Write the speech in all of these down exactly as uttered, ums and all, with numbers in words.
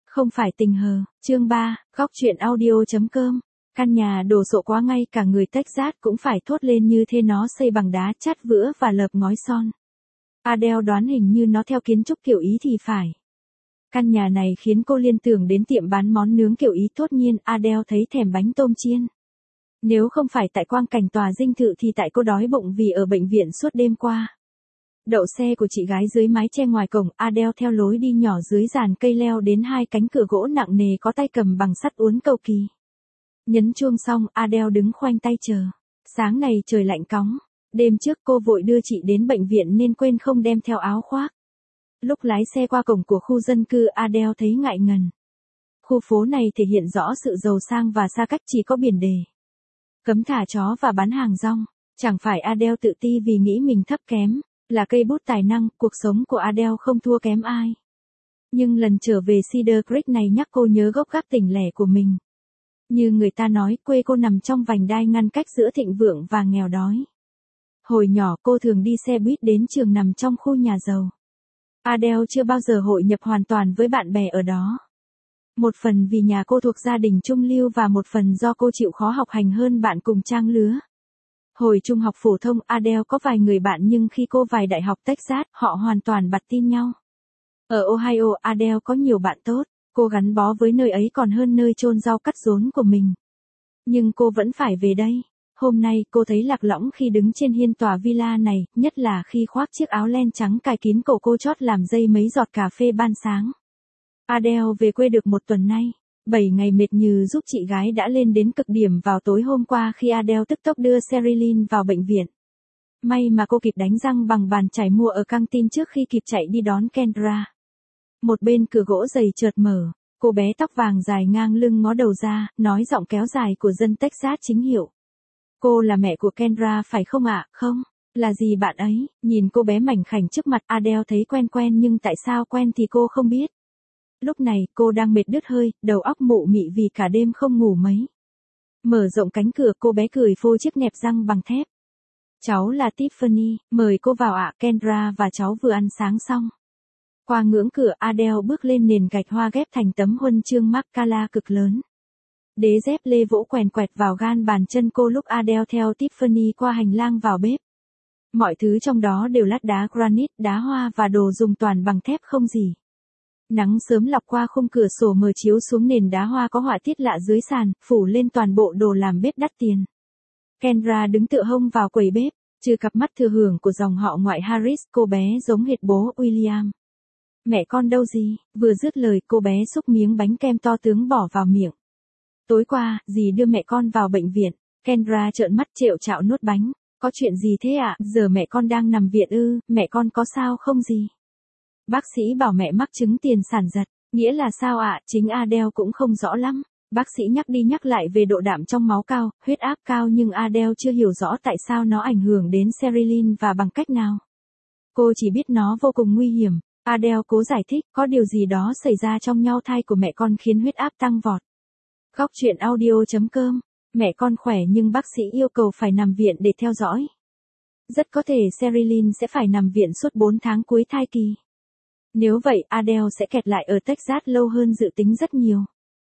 Không phải tình hờ, chương ba, góc truyện audio.com. Căn nhà đồ sộ quá ngay cả người Texas cũng phải thốt lên như thế, nó xây bằng đá chát vữa và lợp ngói son. Adele đoán hình như nó theo kiến trúc kiểu Ý thì phải. Căn nhà này khiến cô liên tưởng đến tiệm bán món nướng kiểu Ý, tốt nhiên Adele thấy thèm bánh tôm chiên. Nếu không phải tại quang cảnh tòa dinh thự thì tại cô đói bụng vì ở bệnh viện suốt đêm qua. Đậu xe của chị gái dưới mái che ngoài cổng, Adele theo lối đi nhỏ dưới giàn cây leo đến hai cánh cửa gỗ nặng nề có tay cầm bằng sắt uốn cầu kỳ. Nhấn chuông xong, Adele đứng khoanh tay chờ. Sáng này trời lạnh cóng. Đêm trước cô vội đưa chị đến bệnh viện nên quên không đem theo áo khoác. Lúc lái xe qua cổng của khu dân cư, Adele thấy ngại ngần. Khu phố này thể hiện rõ sự giàu sang và xa cách, chỉ có biển đề. Cấm thả chó và bán hàng rong. Chẳng phải Adele tự ti vì nghĩ mình thấp kém. Là cây bút tài năng, cuộc sống của Adele không thua kém ai. Nhưng lần trở về Cedar Creek này nhắc cô nhớ gốc gác tỉnh lẻ của mình. Như người ta nói, quê cô nằm trong vành đai ngăn cách giữa thịnh vượng và nghèo đói. Hồi nhỏ cô thường đi xe buýt đến trường nằm trong khu nhà giàu. Adele chưa bao giờ hội nhập hoàn toàn với bạn bè ở đó. Một phần vì nhà cô thuộc gia đình trung lưu và một phần do cô chịu khó học hành hơn bạn cùng trang lứa. Hồi trung học phổ thông, Adele có vài người bạn nhưng khi cô vào đại học Texas, họ hoàn toàn bặt tin nhau. Ở Ohio, Adele có nhiều bạn tốt, cô gắn bó với nơi ấy còn hơn nơi chôn rau cắt rốn của mình. Nhưng cô vẫn phải về đây. Hôm nay cô thấy lạc lõng khi đứng trên hiên tòa villa này, nhất là khi khoác chiếc áo len trắng cài kín cổ cô chót làm dây mấy giọt cà phê ban sáng. Adele về quê được một tuần nay. Bảy ngày mệt nhừ giúp chị gái đã lên đến cực điểm vào tối hôm qua khi Adele tức tốc đưa Sherilyn vào bệnh viện. May mà cô kịp đánh răng bằng bàn chải mua ở căng tin trước khi kịp chạy đi đón Kendra. Một bên cửa gỗ dày chợt mở, cô bé tóc vàng dài ngang lưng ngó đầu ra, nói giọng kéo dài của dân Texas chính hiệu. Cô là mẹ của Kendra phải không ạ? Không, là gì bạn ấy? Nhìn cô bé mảnh khảnh trước mặt, Adele thấy quen quen nhưng tại sao quen thì cô không biết. Lúc này, cô đang mệt đứt hơi, đầu óc mụ mị vì cả đêm không ngủ mấy. Mở rộng cánh cửa, cô bé cười phô chiếc nẹp răng bằng thép. Cháu là Tiffany, mời cô vào ạ. Kendra và cháu vừa ăn sáng xong. Qua ngưỡng cửa, Adele bước lên nền gạch hoa ghép thành tấm huân chương Macala cực lớn. Đế dép lê vỗ quèn quẹt vào gan bàn chân cô lúc Adele theo Tiffany qua hành lang vào bếp. Mọi thứ trong đó đều lát đá granite, đá hoa và đồ dùng toàn bằng thép không gì. Nắng sớm lọc qua khung cửa sổ mờ chiếu xuống nền đá hoa có họa tiết lạ dưới sàn, phủ lên toàn bộ đồ làm bếp đắt tiền. Kendra đứng tựa hông vào quầy bếp, trừ cặp mắt thừa hưởng của dòng họ ngoại Harris, cô bé giống hệt bố William. Mẹ con đâu gì? Vừa dứt lời, cô bé xúc miếng bánh kem to tướng bỏ vào miệng. Tối qua, dì đưa mẹ con vào bệnh viện. Kendra trợn mắt trệu trạo nuốt bánh. Có chuyện gì thế ạ? À? Giờ mẹ con đang nằm viện ư? Mẹ con có sao không gì? Bác sĩ bảo mẹ mắc chứng tiền sản giật. Nghĩa là sao ạ? À? Chính Adele cũng không rõ lắm. Bác sĩ nhắc đi nhắc lại về độ đạm trong máu cao, huyết áp cao nhưng Adele chưa hiểu rõ tại sao nó ảnh hưởng đến Sherilyn và bằng cách nào. Cô chỉ biết nó vô cùng nguy hiểm. Adele cố giải thích, có điều gì đó xảy ra trong nhau thai của mẹ con khiến huyết áp tăng vọt. Góc truyện audio.com. Mẹ con khỏe nhưng bác sĩ yêu cầu phải nằm viện để theo dõi. Rất có thể Sherilyn sẽ phải nằm viện suốt bốn tháng cuối thai kỳ. Nếu vậy, Adele sẽ kẹt lại ở Texas lâu hơn dự tính rất nhiều.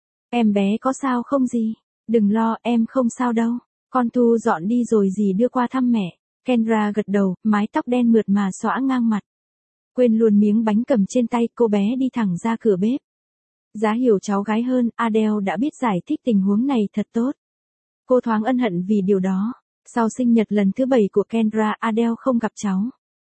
Em bé có sao không gì? Đừng lo, em không sao đâu. Con thu dọn đi rồi dì đưa qua thăm mẹ. Kendra gật đầu, mái tóc đen mượt mà xõa ngang mặt. Quên luôn miếng bánh cầm trên tay, cô bé đi thẳng ra cửa bếp. Giá hiểu cháu gái hơn, Adele đã biết giải thích tình huống này thật tốt. Cô thoáng ân hận vì điều đó. Sau sinh nhật lần thứ bảy của Kendra, Adele không gặp cháu.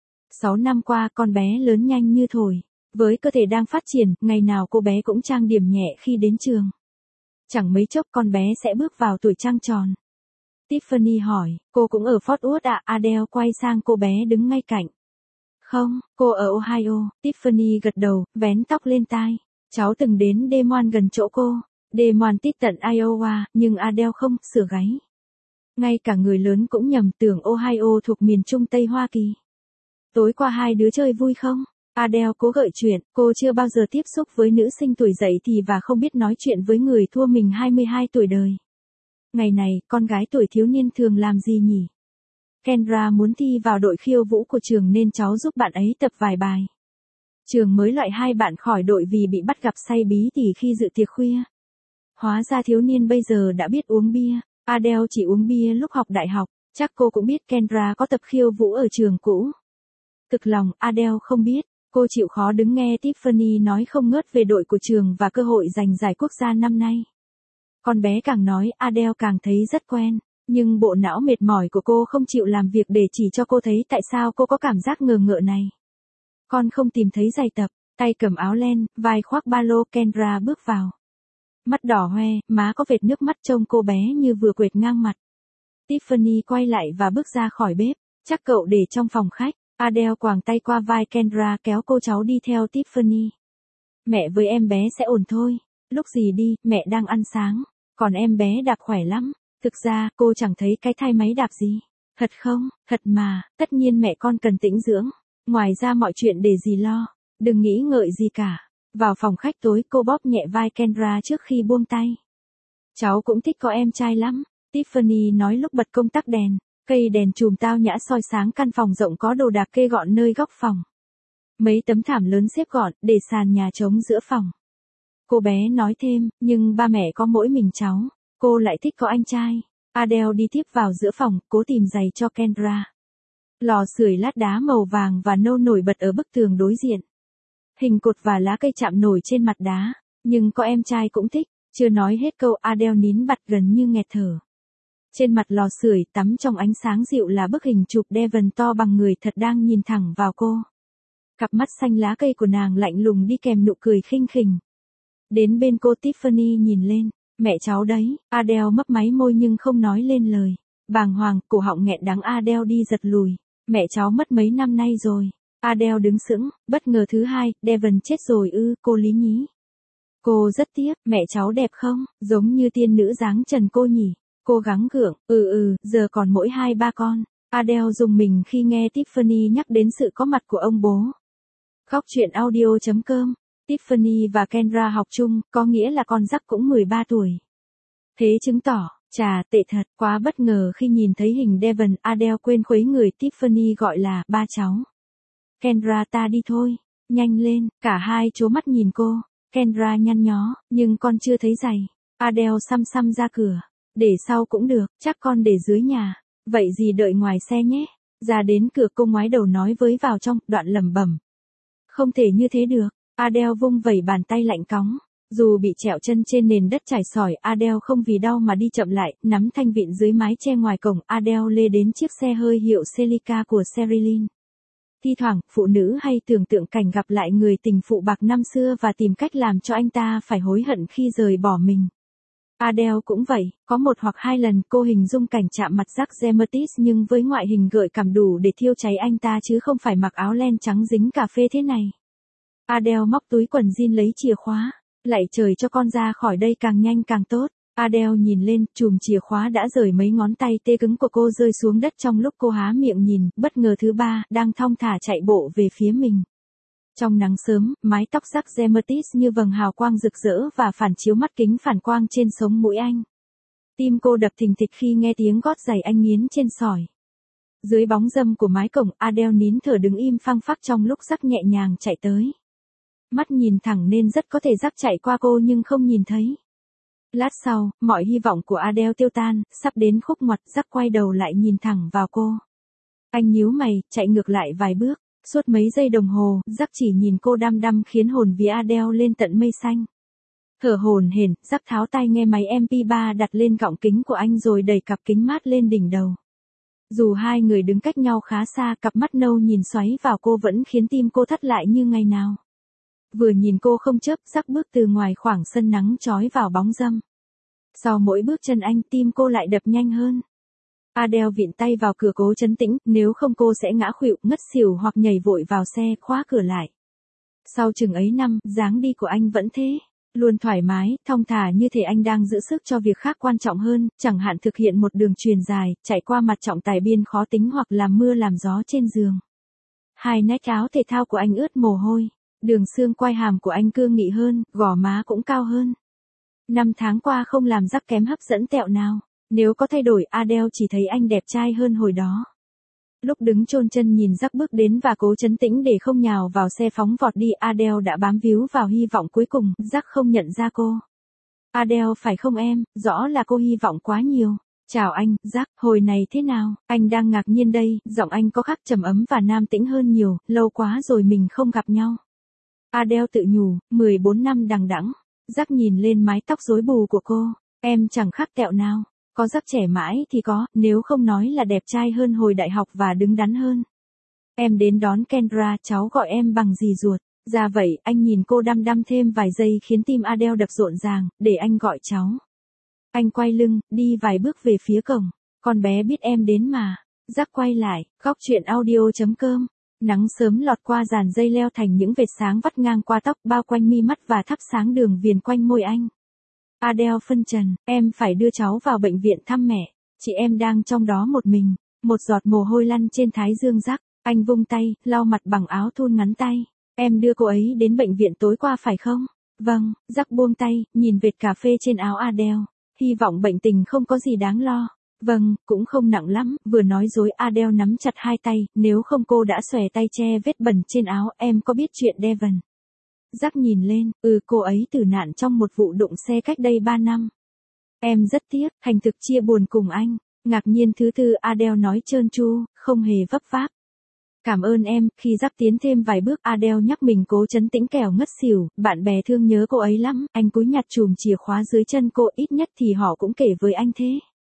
Sáu năm qua, con bé lớn nhanh như thổi. Với cơ thể đang phát triển, ngày nào cô bé cũng trang điểm nhẹ khi đến trường. Chẳng mấy chốc con bé sẽ bước vào tuổi trăng tròn. Tiffany hỏi, cô cũng ở Fort Worth ạ? À? Adele quay sang cô bé đứng ngay cạnh. Không, cô ở Ohio. Tiffany gật đầu, vén tóc lên tai. Cháu từng đến Des Moines gần chỗ cô. Des Moines tít tận Iowa, nhưng Adele không, sửa gáy. Ngay cả người lớn cũng nhầm tưởng Ohio thuộc miền Trung Tây Hoa Kỳ. Tối qua hai đứa chơi vui không? Adele cố gợi chuyện, cô chưa bao giờ tiếp xúc với nữ sinh tuổi dậy thì và không biết nói chuyện với người thua mình hai mươi hai tuổi đời. Ngày này, con gái tuổi thiếu niên thường làm gì nhỉ? Kendra muốn thi vào đội khiêu vũ của trường nên cháu giúp bạn ấy tập vài bài. Trường mới loại hai bạn khỏi đội vì bị bắt gặp say bí tỉ khi dự tiệc khuya. Hóa ra thiếu niên bây giờ đã biết uống bia. Adele chỉ uống bia lúc học đại học, chắc cô cũng biết Kendra có tập khiêu vũ ở trường cũ. Thực lòng, Adele không biết, cô chịu khó đứng nghe Tiffany nói không ngớt về đội của trường và cơ hội giành giải quốc gia năm nay. Con bé càng nói, Adele càng thấy rất quen, nhưng bộ não mệt mỏi của cô không chịu làm việc để chỉ cho cô thấy tại sao cô có cảm giác ngờ ngợ này. Con không tìm thấy giày tập, tay cầm áo len, vai khoác ba lô, Kendra bước vào. Mắt đỏ hoe, má có vệt nước mắt, trông cô bé như vừa quệt ngang mặt. Tiffany quay lại và bước ra khỏi bếp, chắc cậu để trong phòng khách. Adele quàng tay qua vai Kendra kéo cô cháu đi theo Tiffany. Mẹ với em bé sẽ ổn thôi. Lúc gì đi, mẹ đang ăn sáng. Còn em bé đạp khỏe lắm. Thực ra, cô chẳng thấy cái thai máy đạp gì. Thật không? Thật mà, tất nhiên mẹ con cần tĩnh dưỡng. Ngoài ra mọi chuyện để gì lo. Đừng nghĩ ngợi gì cả. Vào phòng khách tối, cô bóp nhẹ vai Kendra trước khi buông tay. Cháu cũng thích có em trai lắm. Tiffany nói lúc bật công tắc đèn. Cây đèn chùm tao nhã soi sáng căn phòng rộng có đồ đạc kê gọn nơi góc phòng. Mấy tấm thảm lớn xếp gọn, để sàn nhà trống giữa phòng. Cô bé nói thêm, nhưng ba mẹ có mỗi mình cháu, cô lại thích có anh trai. Adele đi tiếp vào giữa phòng, cố tìm giày cho Kendra. Lò sưởi lát đá màu vàng và nâu nổi bật ở bức tường đối diện. Hình cột và lá cây chạm nổi trên mặt đá, nhưng có em trai cũng thích. Chưa nói hết câu, Adele nín bặt gần như nghẹt thở. Trên mặt lò sưởi tắm trong ánh sáng dịu là bức hình chụp Devon to bằng người thật đang nhìn thẳng vào cô. Cặp mắt xanh lá cây của nàng lạnh lùng đi kèm nụ cười khinh khỉnh. Đến bên cô, Tiffany nhìn lên, mẹ cháu đấy. Adele mấp máy môi nhưng không nói lên lời. Bàng hoàng, cổ họng nghẹn đắng, Adele đi giật lùi. Mẹ cháu mất mấy năm nay rồi. Adele đứng sững, bất ngờ thứ hai, Devon chết rồi ư, cô lý nhí. Cô rất tiếc, mẹ cháu đẹp không, giống như tiên nữ dáng trần cô nhỉ. Cô gắng gượng, ừ ừ, giờ còn mỗi hai ba con. Adele rùng mình khi nghe Tiffany nhắc đến sự có mặt của ông bố. Góc chuyện audio chấm com. Tiffany và Kendra học chung, có nghĩa là con dắc cũng mười ba tuổi. Thế chứng tỏ, chà, tệ thật, quá bất ngờ khi nhìn thấy hình Devon. Adele quên khuấy người Tiffany gọi là ba cháu. Kendra, ta đi thôi, nhanh lên, cả hai trố mắt nhìn cô. Kendra nhăn nhó, nhưng con chưa thấy giày. Adele xăm xăm ra cửa. Để sau cũng được, chắc con để dưới nhà. Vậy gì đợi ngoài xe nhé. Ra đến cửa, cô ngoái đầu nói với vào trong, đoạn lẩm bẩm. Không thể như thế được. Adele vung vẩy bàn tay lạnh cóng. Dù bị trẹo chân trên nền đất trải sỏi, Adele không vì đau mà đi chậm lại, nắm thanh vịn dưới mái che ngoài cổng. Adele lê đến chiếc xe hơi hiệu Celica của Sherilyn. Thi thoảng, phụ nữ hay tưởng tượng cảnh gặp lại người tình phụ bạc năm xưa và tìm cách làm cho anh ta phải hối hận khi rời bỏ mình. Adele cũng vậy, có một hoặc hai lần cô hình dung cảnh chạm mặt Jack Demetrius nhưng với ngoại hình gợi cảm đủ để thiêu cháy anh ta chứ không phải mặc áo len trắng dính cà phê thế này. Adele móc túi quần jean lấy chìa khóa, lạy trời cho con ra khỏi đây càng nhanh càng tốt. Adele nhìn lên, chùm chìa khóa đã rời mấy ngón tay tê cứng của cô rơi xuống đất trong lúc cô há miệng nhìn, bất ngờ thứ ba, đang thong thả chạy bộ về phía mình. Trong nắng sớm, mái tóc Jack Demetrius như vầng hào quang rực rỡ và phản chiếu mắt kính phản quang trên sống mũi anh. Tim cô đập thình thịch khi nghe tiếng gót giày anh nghiến trên sỏi. Dưới bóng râm của mái cổng, Adele nín thở đứng im phăng phắc trong lúc Jack nhẹ nhàng chạy tới. Mắt nhìn thẳng nên rất có thể Jack chạy qua cô nhưng không nhìn thấy. Lát sau, mọi hy vọng của Adele tiêu tan, sắp đến khúc ngoặt, Jack quay đầu lại nhìn thẳng vào cô. Anh nhíu mày, chạy ngược lại vài bước. Suốt mấy giây đồng hồ, Jack chỉ nhìn cô đăm đăm khiến hồn vía Adele lên tận mây xanh. Thở hổn hển, Jack tháo tai nghe máy em pê ba đặt lên gọng kính của anh rồi đẩy cặp kính mát lên đỉnh đầu. Dù hai người đứng cách nhau khá xa, cặp mắt nâu nhìn xoáy vào cô vẫn khiến tim cô thắt lại như ngày nào. Vừa nhìn cô không chớp, Jack bước từ ngoài khoảng sân nắng chói vào bóng râm. Sau mỗi bước chân anh, tim cô lại đập nhanh hơn. Adele vịn tay vào cửa cố trấn tĩnh, nếu không cô sẽ ngã khuỵu, ngất xỉu hoặc nhảy vội vào xe, khóa cửa lại. Sau chừng ấy năm, dáng đi của anh vẫn thế. Luôn thoải mái, thong thả như thể anh đang giữ sức cho việc khác quan trọng hơn, chẳng hạn thực hiện một đường chuyền dài, chạy qua mặt trọng tài biên khó tính hoặc làm mưa làm gió trên giường. Hai nách áo thể thao của anh ướt mồ hôi. Đường xương quai hàm của anh cương nghị hơn, gò má cũng cao hơn. Năm tháng qua không làm Jack kém hấp dẫn tẹo nào. Nếu có thay đổi, Adele chỉ thấy anh đẹp trai hơn hồi đó. Lúc đứng chôn chân nhìn Jack bước đến và cố trấn tĩnh để không nhào vào xe phóng vọt đi, Adele đã bám víu vào hy vọng cuối cùng, Jack không nhận ra cô. Adele phải không em, rõ là cô hy vọng quá nhiều. Chào anh, Jack, hồi này thế nào, anh đang ngạc nhiên đây, giọng anh có khác trầm ấm và nam tĩnh hơn nhiều, lâu quá rồi mình không gặp nhau. Adele tự nhủ, mười bốn năm đằng đẵng. Jack nhìn lên mái tóc rối bù của cô, em chẳng khác tẹo nào. Có Jack trẻ mãi thì có, nếu không nói là đẹp trai hơn hồi đại học và đứng đắn hơn. Em đến đón Kendra, cháu gọi em bằng dì ruột. Ra vậy, anh nhìn cô đăm đăm thêm vài giây khiến tim Adele đập rộn ràng, để anh gọi cháu. Anh quay lưng, đi vài bước về phía cổng. Con bé biết em đến mà. Jack quay lại, góc truyện audio chấm com. Nắng sớm lọt qua dàn dây leo thành những vệt sáng vắt ngang qua tóc, bao quanh mi mắt và thắp sáng đường viền quanh môi anh. Adele phân trần, em phải đưa cháu vào bệnh viện thăm mẹ. Chị em đang trong đó một mình. Một giọt mồ hôi lăn trên thái dương Jack. Anh vung tay, lau mặt bằng áo thun ngắn tay. Em đưa cô ấy đến bệnh viện tối qua phải không? Vâng, Jack buông tay, nhìn vệt cà phê trên áo Adele. Hy vọng bệnh tình không có gì đáng lo. Vâng, cũng không nặng lắm, vừa nói dối Adele nắm chặt hai tay, nếu không cô đã xòe tay che vết bẩn trên áo, em có biết chuyện Devon? Jack nhìn lên, ừ cô ấy tử nạn trong một vụ đụng xe cách đây ba năm. Em rất tiếc, thành thực chia buồn cùng anh. Ngạc nhiên thứ tư Adele nói trơn tru, không hề vấp váp. Cảm ơn em, khi Jack tiến thêm vài bước Adele nhắc mình cố trấn tĩnh kẻo ngất xỉu, bạn bè thương nhớ cô ấy lắm, anh cúi nhặt chùm chìa khóa dưới chân cô, ít nhất thì họ cũng kể với anh thế.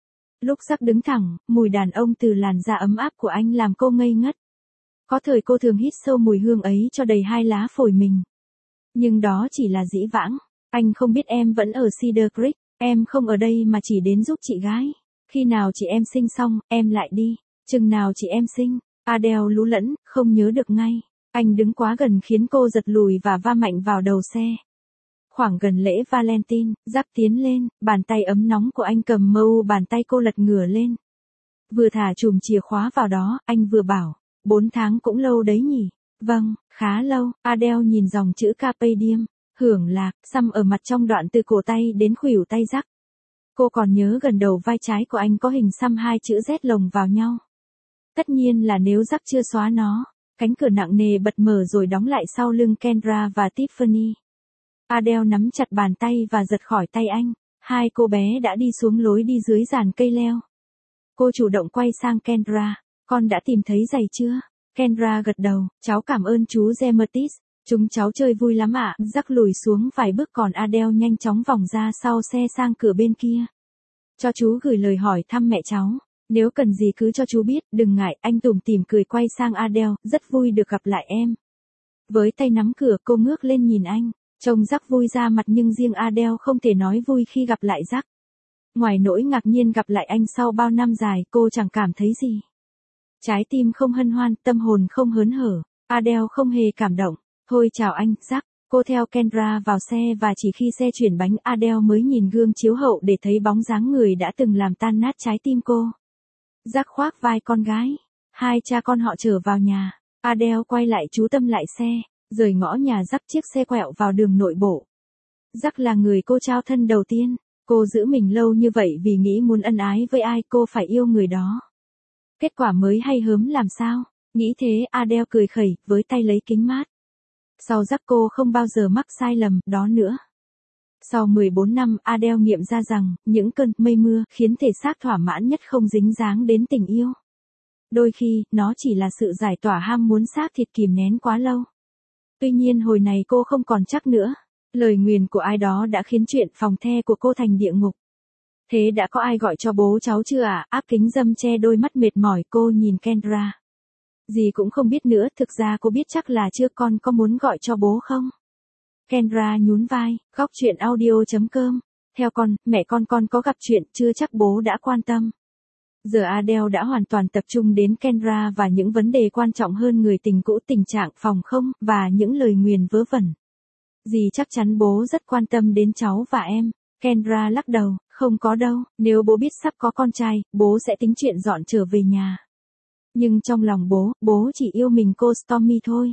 Lúc Jack đứng thẳng, mùi đàn ông từ làn da ấm áp của anh làm cô ngây ngất. Có thời cô thường hít sâu mùi hương ấy cho đầy hai lá phổi mình. Nhưng đó chỉ là dĩ vãng, anh không biết em vẫn ở Cedar Creek, em không ở đây mà chỉ đến giúp chị gái. Khi nào chị em sinh xong, em lại đi, chừng nào chị em sinh. Adele lú lẫn, không nhớ được ngay. Anh đứng quá gần khiến cô giật lùi và va mạnh vào đầu xe. Khoảng gần lễ Valentine, Jack tiến lên, bàn tay ấm nóng của anh cầm mâu bàn tay cô lật ngửa lên. Vừa thả chùm chìa khóa vào đó, anh vừa bảo, bốn tháng cũng lâu đấy nhỉ. Vâng, khá lâu, Adele nhìn dòng chữ Carpe Diem, hưởng lạc, xăm ở mặt trong đoạn từ cổ tay đến khuỷu tay Jack. Cô còn nhớ gần đầu vai trái của anh có hình xăm hai chữ Z lồng vào nhau. Tất nhiên là nếu Jack chưa xóa nó, cánh cửa nặng nề bật mở rồi đóng lại sau lưng Kendra và Tiffany. Adele nắm chặt bàn tay và giật khỏi tay anh, hai cô bé đã đi xuống lối đi dưới giàn cây leo. Cô chủ động quay sang Kendra, con đã tìm thấy giày chưa? Kendra gật đầu, cháu cảm ơn chú Jemertis, chúng cháu chơi vui lắm ạ. À. Jack lùi xuống vài bước còn Adele nhanh chóng vòng ra sau xe sang cửa bên kia. Cho chú gửi lời hỏi thăm mẹ cháu. Nếu cần gì cứ cho chú biết, đừng ngại, anh tủm tỉm cười quay sang Adele, rất vui được gặp lại em. Với tay nắm cửa cô ngước lên nhìn anh, trông Jack vui ra mặt nhưng riêng Adele không thể nói vui khi gặp lại Jack. Ngoài nỗi ngạc nhiên gặp lại anh sau bao năm dài, cô chẳng cảm thấy gì. Trái tim không hân hoan, tâm hồn không hớn hở, Adele không hề cảm động. Thôi chào anh, Jack. Cô theo Kendra vào xe và chỉ khi xe chuyển bánh Adele mới nhìn gương chiếu hậu để thấy bóng dáng người đã từng làm tan nát trái tim cô. Jack khoác vai con gái. Hai cha con họ trở vào nhà. Adele quay lại chú tâm lại xe, rời ngõ nhà dắt chiếc xe quẹo vào đường nội bộ. Jack là người cô trao thân đầu tiên. Cô giữ mình lâu như vậy vì nghĩ muốn ân ái với ai cô phải yêu người đó. Kết quả mới hay hớm làm sao? Nghĩ thế Adele cười khẩy, với tay lấy kính mát. Sau Jack cô không bao giờ mắc sai lầm đó nữa. Sau mười bốn năm Adele nghiệm ra rằng, những cơn mây mưa khiến thể xác thỏa mãn nhất không dính dáng đến tình yêu. Đôi khi, nó chỉ là sự giải tỏa ham muốn xác thịt kìm nén quá lâu. Tuy nhiên hồi này cô không còn chắc nữa. Lời nguyền của ai đó đã khiến chuyện phòng the của cô thành địa ngục. Thế đã có ai gọi cho bố cháu chưa à? Áp kính dâm che đôi mắt mệt mỏi cô nhìn Kendra. Dì cũng không biết nữa, thực ra cô biết chắc là chưa, con có muốn gọi cho bố không? Kendra nhún vai, góc truyện audio chấm com. Theo con, mẹ con con có gặp chuyện, chưa chắc bố đã quan tâm. Giờ Adele đã hoàn toàn tập trung đến Kendra và những vấn đề quan trọng hơn người tình cũ, tình trạng phòng không, và những lời nguyền vớ vẩn. Dì chắc chắn bố rất quan tâm đến cháu và em. Kendra lắc đầu, không có đâu, nếu bố biết sắp có con trai, bố sẽ tính chuyện dọn trở về nhà. Nhưng trong lòng bố, bố chỉ yêu mình cô Stormy thôi.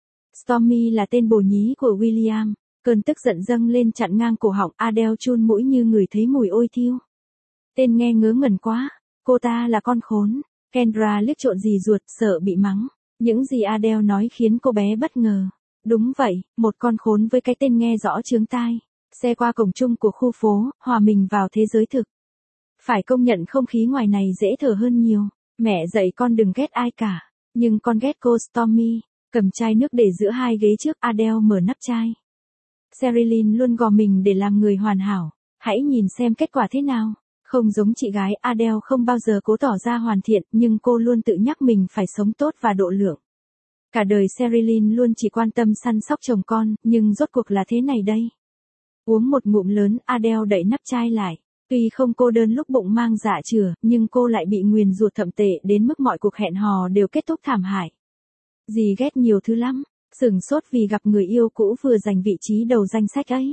Stormy là tên bồ nhí của William. Cơn tức giận dâng lên chặn ngang cổ họng, Adele chun mũi như người thấy mùi ôi thiêu. Tên nghe ngớ ngẩn quá, cô ta là con khốn. Kendra liếc trộn dì ruột, sợ bị mắng. Những gì Adele nói khiến cô bé bất ngờ. Đúng vậy, một con khốn với cái tên nghe rõ chướng tai. Xe qua cổng chung của khu phố, hòa mình vào thế giới thực. Phải công nhận không khí ngoài này dễ thở hơn nhiều. Mẹ dạy con đừng ghét ai cả. Nhưng con ghét cô Stormy. Cầm chai nước để giữa hai ghế trước, Adele mở nắp chai. Sherilyn luôn gò mình để làm người hoàn hảo. Hãy nhìn xem kết quả thế nào. Không giống chị gái, Adele không bao giờ cố tỏ ra hoàn thiện, nhưng cô luôn tự nhắc mình phải sống tốt và độ lượng. Cả đời Sherilyn luôn chỉ quan tâm săn sóc chồng con, nhưng rốt cuộc là thế này đây. Uống một ngụm lớn, Adele đậy nắp chai lại. Tuy không cô đơn lúc bụng mang dạ chửa, nhưng cô lại bị nguyền rủa thậm tệ đến mức mọi cuộc hẹn hò đều kết thúc thảm hại. Dì ghét nhiều thứ lắm, sửng sốt vì gặp người yêu cũ vừa giành vị trí đầu danh sách ấy.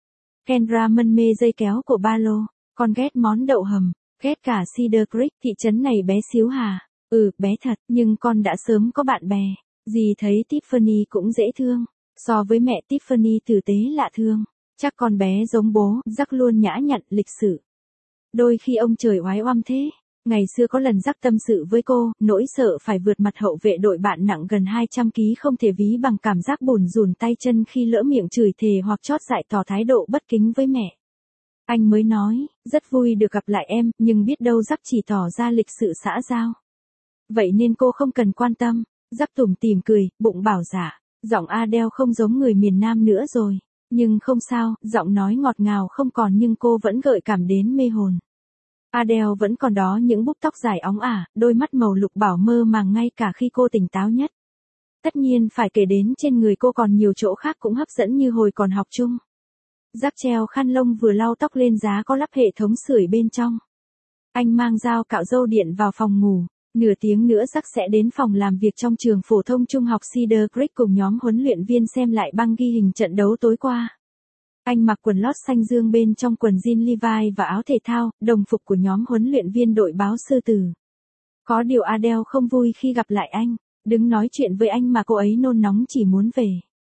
Kendra mân mê dây kéo của ba lô, con ghét món đậu hầm, ghét cả Cedar Creek, thị trấn này bé xíu hà. Ừ, bé thật, nhưng con đã sớm có bạn bè. Dì thấy Tiffany cũng dễ thương, so với mẹ Tiffany tử tế lạ thương. Chắc con bé giống bố, Jack luôn nhã nhặn, lịch sự. Đôi khi ông trời oái oăm thế. Ngày xưa có lần Jack tâm sự với cô, nỗi sợ phải vượt mặt hậu vệ đội bạn nặng gần hai trăm ki lô gam không thể ví bằng cảm giác bùn rùn tay chân khi lỡ miệng chửi thề hoặc chót dại tỏ thái độ bất kính với mẹ. Anh mới nói, rất vui được gặp lại em, nhưng biết đâu Jack chỉ tỏ ra lịch sự xã giao. Vậy nên cô không cần quan tâm. Jack tủm tỉm cười, bụng bảo dạ, giọng Adele không giống người miền Nam nữa rồi. Nhưng không sao, giọng nói ngọt ngào không còn nhưng cô vẫn gợi cảm đến mê hồn. Adele vẫn còn đó những búp tóc dài óng ả, đôi mắt màu lục bảo mơ màng ngay cả khi cô tỉnh táo nhất. Tất nhiên phải kể đến trên người cô còn nhiều chỗ khác cũng hấp dẫn như hồi còn học chung. Jack treo khăn lông vừa lau tóc lên giá có lắp hệ thống sưởi bên trong. Anh mang dao cạo râu điện vào phòng ngủ. Nửa tiếng nữa Jack sẽ đến phòng làm việc trong trường phổ thông trung học Cedar Creek cùng nhóm huấn luyện viên xem lại băng ghi hình trận đấu tối qua. Anh mặc quần lót xanh dương bên trong quần jean Levi và áo thể thao, đồng phục của nhóm huấn luyện viên đội báo sư tử. Có điều Adele không vui khi gặp lại anh, đứng nói chuyện với anh mà cô ấy nôn nóng chỉ muốn về.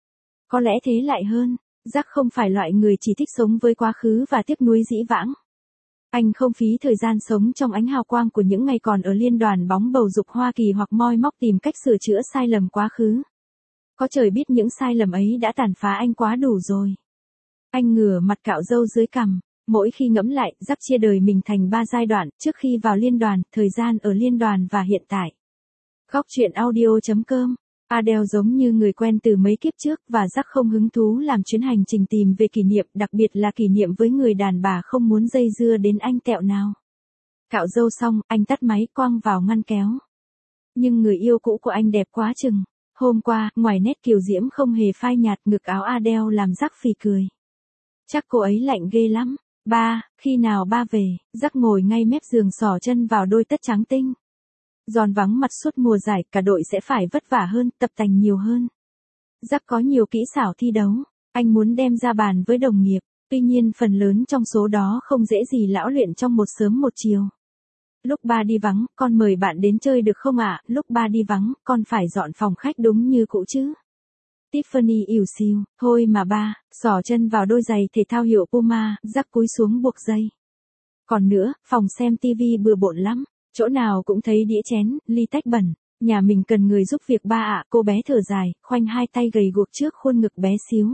Có lẽ thế lại hơn, Jack không phải loại người chỉ thích sống với quá khứ và tiếc nuối dĩ vãng. Anh không phí thời gian sống trong ánh hào quang của những ngày còn ở liên đoàn bóng bầu dục Hoa Kỳ hoặc moi móc tìm cách sửa chữa sai lầm quá khứ. Có trời biết những sai lầm ấy đã tàn phá anh quá đủ rồi. Anh ngửa mặt cạo râu dưới cằm, mỗi khi ngẫm lại, Jack chia đời mình thành ba giai đoạn, trước khi vào liên đoàn, thời gian ở liên đoàn và hiện tại. Góc truyện audio chấm com. Adele giống như người quen từ mấy kiếp trước và Jack không hứng thú làm chuyến hành trình tìm về kỷ niệm, đặc biệt là kỷ niệm với người đàn bà không muốn dây dưa đến anh tẹo nào. Cạo râu xong, anh tắt máy quăng vào ngăn kéo. Nhưng người yêu cũ của anh đẹp quá chừng. Hôm qua, ngoài nét kiều diễm không hề phai nhạt, ngực áo Adele làm Jack phì cười. Chắc cô ấy lạnh ghê lắm. Ba, khi nào ba về? Jack ngồi ngay mép giường xỏ chân vào đôi tất trắng tinh. Giòn vắng mặt suốt mùa giải, cả đội sẽ phải vất vả hơn, tập tành nhiều hơn. Jack có nhiều kỹ xảo thi đấu, anh muốn đem ra bàn với đồng nghiệp, tuy nhiên phần lớn trong số đó không dễ gì lão luyện trong một sớm một chiều. Lúc ba đi vắng, con mời bạn đến chơi được không ạ? À? Lúc ba đi vắng, con phải dọn phòng khách đúng như cũ chứ. Tiffany ỉu xìu, thôi mà ba, xỏ chân vào đôi giày thể thao hiệu Puma, Jack cúi xuống buộc dây. Còn nữa, phòng xem tivi bừa bộn lắm. Chỗ nào cũng thấy đĩa chén, ly tách bẩn. Nhà mình cần người giúp việc ba ạ. Cô bé thở dài, khoanh hai tay gầy guộc trước khuôn ngực bé xíu.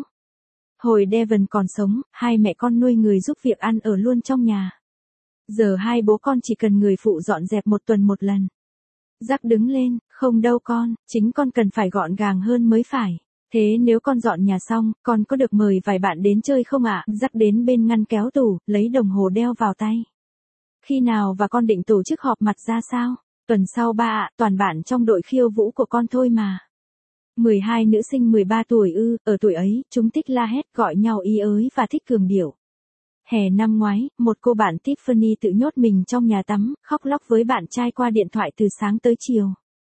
Hồi Devon còn sống, hai mẹ con nuôi người giúp việc ăn ở luôn trong nhà. Giờ hai bố con chỉ cần người phụ dọn dẹp một tuần một lần. Jack đứng lên, không đâu con, chính con cần phải gọn gàng hơn mới phải. Thế nếu con dọn nhà xong, con có được mời vài bạn đến chơi không ạ? À? Jack đến bên ngăn kéo tủ, lấy đồng hồ đeo vào tay. Khi nào và con định tổ chức họp mặt ra sao? Tuần sau ba ạ, toàn bạn trong đội khiêu vũ của con thôi mà. mười hai nữ sinh mười ba tuổi ư, ở tuổi ấy, chúng thích la hét gọi nhau ý ới và thích cường điệu. Hè năm ngoái, một cô bạn Tiffany tự nhốt mình trong nhà tắm, khóc lóc với bạn trai qua điện thoại từ sáng tới chiều.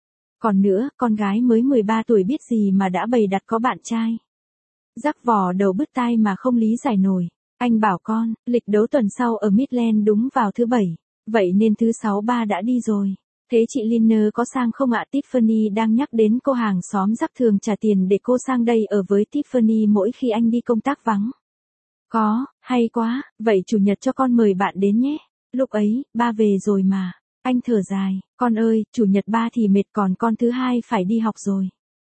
Còn nữa, con gái mới mười ba tuổi biết gì mà đã bày đặt có bạn trai. Jack vò đầu bứt tai mà không lý giải nổi. Anh bảo con, lịch đấu tuần sau ở Midland đúng vào thứ bảy, vậy nên thứ sáu ba đã đi rồi. Thế chị Liner có sang không ạ? Tiffany đang nhắc đến cô hàng xóm Jack thường trả tiền để cô sang đây ở với Tiffany mỗi khi anh đi công tác vắng. Có, hay quá, vậy chủ nhật cho con mời bạn đến nhé. Lúc ấy, ba về rồi mà. Anh thở dài, con ơi, chủ nhật ba thì mệt còn con thứ hai phải đi học rồi.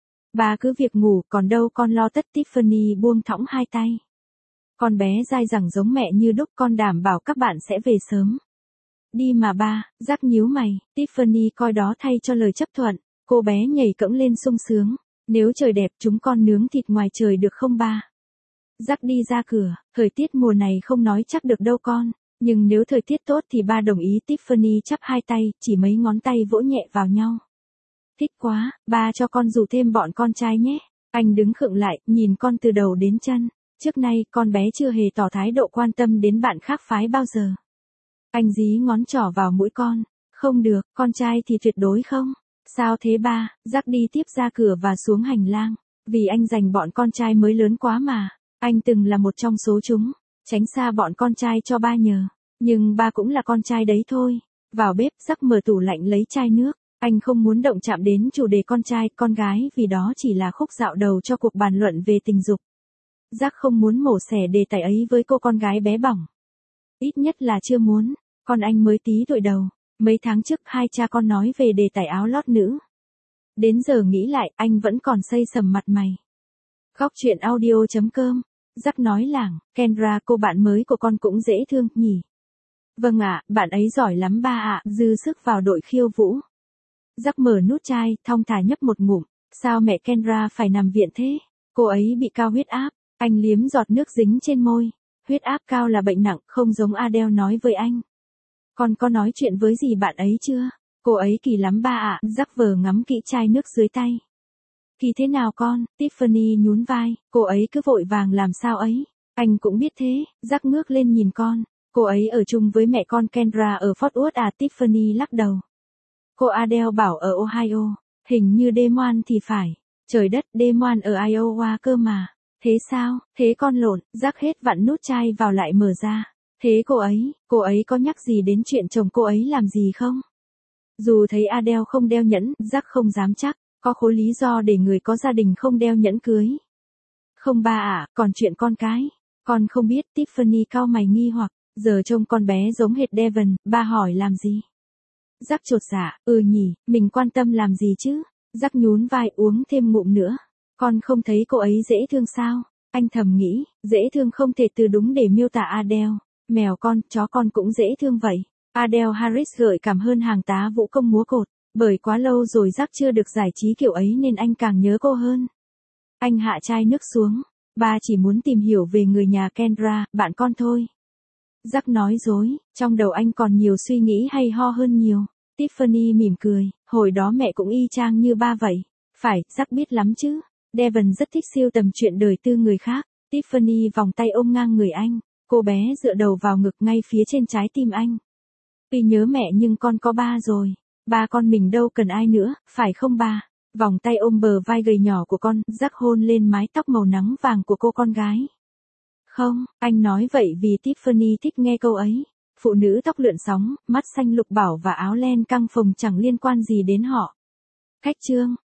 Ba cứ việc ngủ, còn đâu con lo tất. Tiffany buông thõng hai tay. Con bé dai dẳng giống mẹ như đúc, con đảm bảo các bạn sẽ về sớm. Đi mà ba, Jack nhíu mày, Tiffany coi đó thay cho lời chấp thuận, cô bé nhảy cẫng lên sung sướng. Nếu trời đẹp chúng con nướng thịt ngoài trời được không ba? Jack đi ra cửa, thời tiết mùa này không nói chắc được đâu con, nhưng nếu thời tiết tốt thì ba đồng ý. Tiffany chắp hai tay, chỉ mấy ngón tay vỗ nhẹ vào nhau. Thích quá, ba cho con rủ thêm bọn con trai nhé. Anh đứng khựng lại, nhìn con từ đầu đến chân. Trước nay, con bé chưa hề tỏ thái độ quan tâm đến bạn khác phái bao giờ. Anh dí ngón trỏ vào mũi con. Không được, con trai thì tuyệt đối không. Sao thế ba? Jack đi tiếp ra cửa và xuống hành lang. Vì anh dành bọn con trai mới lớn quá mà. Anh từng là một trong số chúng. Tránh xa bọn con trai cho ba nhờ. Nhưng ba cũng là con trai đấy thôi. Vào bếp, Jack mở tủ lạnh lấy chai nước. Anh không muốn động chạm đến chủ đề con trai, con gái vì đó chỉ là khúc dạo đầu cho cuộc bàn luận về tình dục. Jack không muốn mổ xẻ đề tài ấy với cô con gái bé bỏng. Ít nhất là chưa muốn, con anh mới tí tuổi đầu. Mấy tháng trước hai cha con nói về đề tài áo lót nữ. Đến giờ nghĩ lại, anh vẫn còn xây sầm mặt mày. Góc truyện audio chấm com. Jack nói lảng, Kendra cô bạn mới của con cũng dễ thương, nhỉ? Vâng ạ, bạn ấy giỏi lắm ba ạ, dư sức vào đội khiêu vũ. Jack mở nút chai, thong thả nhấp một ngụm. Sao mẹ Kendra phải nằm viện thế? Cô ấy bị cao huyết áp. Anh liếm giọt nước dính trên môi. Huyết áp cao là bệnh nặng, không giống Adele nói với anh. Con có nói chuyện với gì bạn ấy chưa? Cô ấy kỳ lắm ba ạ. Jack vờ ngắm kỹ chai nước dưới tay. Kỳ thế nào con? Tiffany nhún vai. Cô ấy cứ vội vàng làm sao ấy. Anh cũng biết thế. Jack ngước lên nhìn con. Cô ấy ở chung với mẹ con Kendra ở Fort Worth à? Tiffany lắc đầu. Cô Adele bảo ở Ohio. Hình như Des Moines thì phải. Trời đất, Des Moines ở Iowa cơ mà. Thế sao? Thế con lộn. Jack hết vặn nút chai vào lại mở ra. Thế cô ấy, cô ấy có nhắc gì đến chuyện chồng cô ấy làm gì không? Dù thấy Adele không đeo nhẫn, Jack không dám chắc. Có khối lý do để người có gia đình không đeo nhẫn cưới. Không ba ạ, à, còn chuyện con cái. Con không biết. Tiffany cau mày nghi hoặc. Giờ trông con bé giống hệt Devon. Ba hỏi làm gì? Jack chột dạ, ừ nhỉ, mình quan tâm làm gì chứ? Jack nhún vai, uống thêm ngụm nữa. Con không thấy cô ấy dễ thương sao? Anh thầm nghĩ, dễ thương không thể từ đúng để miêu tả Adele. Mèo con, chó con cũng dễ thương vậy. Adele Harris gợi cảm hơn hàng tá vũ công múa cột. Bởi quá lâu rồi Jack chưa được giải trí kiểu ấy nên anh càng nhớ cô hơn. Anh hạ chai nước xuống. Ba chỉ muốn tìm hiểu về người nhà Kendra, bạn con thôi. Jack nói dối, trong đầu anh còn nhiều suy nghĩ hay ho hơn nhiều. Tiffany mỉm cười, hồi đó mẹ cũng y chang như ba vậy. Phải, Jack biết lắm chứ. Devon rất thích siêu tầm chuyện đời tư người khác. Tiffany vòng tay ôm ngang người anh. Cô bé dựa đầu vào ngực ngay phía trên trái tim anh. Tuy nhớ mẹ nhưng con có ba rồi. Ba con mình đâu cần ai nữa, phải không ba? Vòng tay ôm bờ vai gầy nhỏ của con, Jack hôn lên mái tóc màu nắng vàng của cô con gái. Không, anh nói vậy vì Tiffany thích nghe câu ấy. Phụ nữ tóc lượn sóng, mắt xanh lục bảo và áo len căng phồng chẳng liên quan gì đến họ. Khách trương,